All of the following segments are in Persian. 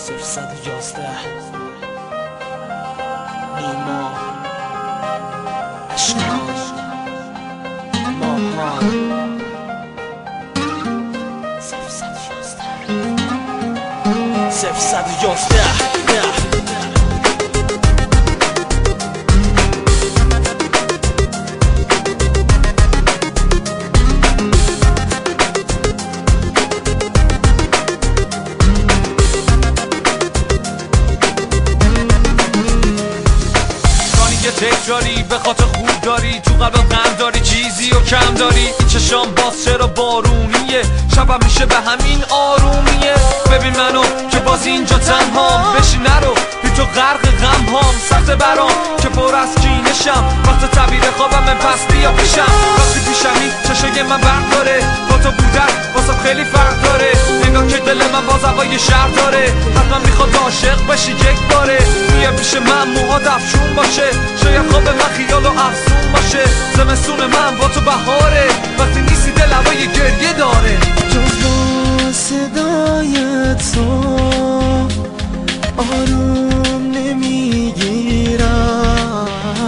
011 نیما اشکان ماهان 011 تکراری به خاطر خوب داری تو قلبم غم داری چیزی و کم داری این چشام باز چرا بارونیه شبم میشه به همین آرومیه ببین منو که باز اینجا تنهام بشی نرو بی تو غرق غم هام سخت برام که پر از کینشم وقت تعبیر خوابم من پس بیا پیشم وقتی پیشمی چشای من برق داره با تو بودن واسم خیلی فرق داره انگار که دل من باز هوای شهر داره حتما میخواد عاشق بشی یک باره میه پیش من موها دفشون باشه شاید خواب من خیال و افسون باشه زمستون من با تو بهاره وقتی نیستی دل هوای گریه داره جز با صدای تو آروم نمیگیرم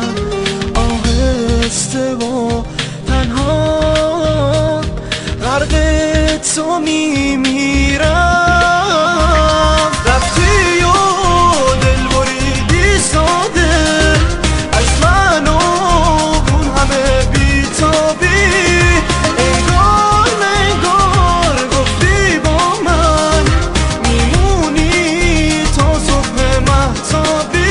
آهسته و تنها غرق تو میمیرم رفتی و دل بریدی ساده از من و اون همه بیتابی انگار گفتی با من میمونی تا صبح مهتابی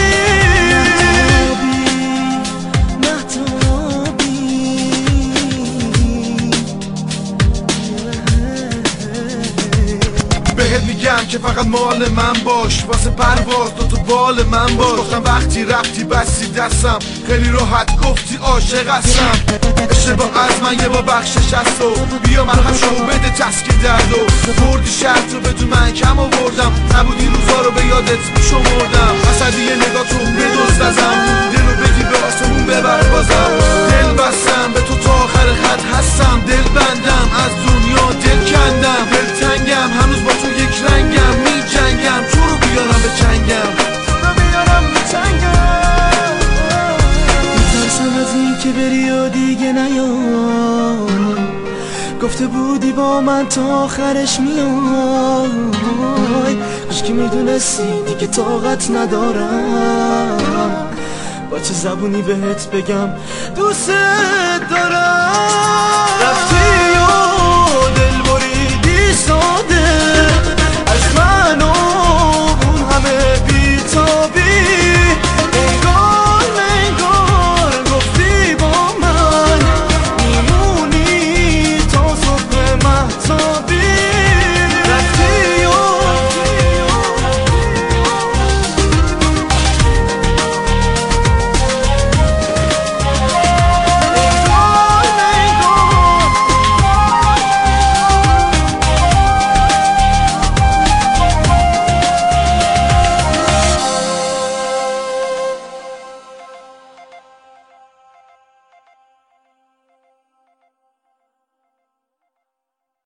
بهت میگم که فقط مال من باش واسه پرواز تو بال من باش گفتم وقتی رفتی بستی دستم خیلی راحت گفتی عاشق هستم اشتباه از من یه با بخشش هست و بیا مرهم شو بده تسکین دردو بردی شرط رو بدون من کم آوردم نبودی روزا رو به یادت میشمردم حسدی یه نگاه تو بدزد ازم دل رو بگی به آسمون ببر بازم دل بستم به تو تا آخر خط هستم دل بندم از دنیا دل کندم دل تنگم هنوز با تو یک رنگم می جنگم تو رو بیارم به چنگم میترسم از این که بری و دیگه نیای گفته بودی با من تا آخرش میای کاش که میدونستی دیگه طاقت ندارم با چه زبونی بهت بگم دوست دارم